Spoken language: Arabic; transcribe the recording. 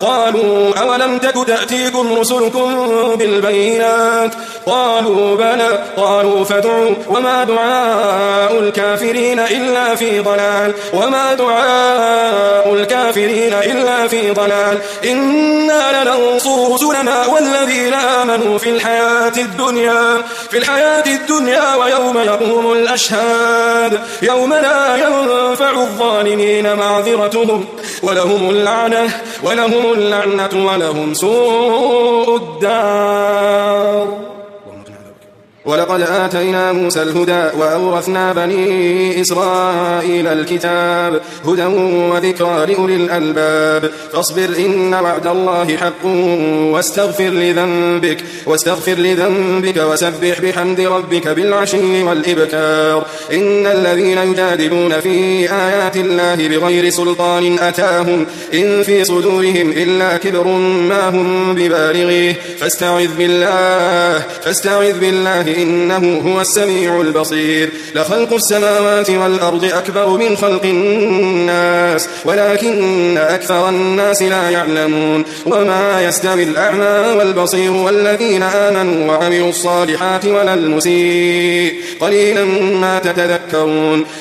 قالوا أولم تك تأتيكم رسلكم بالبينات قالوا بلى قالوا فادعوا وما دعاء الكافرين إلا في ضلال إنا لننصر رسلنا والذين آمنوا في الحياة الدنيا ويوم يقوم الأشهاد يوم لا ينفع الظالمين معذرتهم ولهم اللعنة ولهم سوء الدار. ولقد آتينا موسى الهدى وأورثنا بني إسرائيل الكتاب هدى وذكرى لأولي الألباب فاصبر إن وعد الله حق واستغفر لذنبك وسبح بحمد ربك بالعشي والإبكار إن الذين يجادلون في آيات الله بغير سلطان أتاهم إن في صدورهم إلا كبر ما هم ببالغيه فاستعذ بالله إنه هو السميع البصير. لخلق السماوات والأرض أكبر من خلق الناس ولكن أكثر الناس لا يعلمون وما يستوي الأعمى والبصير والذين آمنوا وعملوا الصالحات ولا المسيء قليلا ما تتذكرون.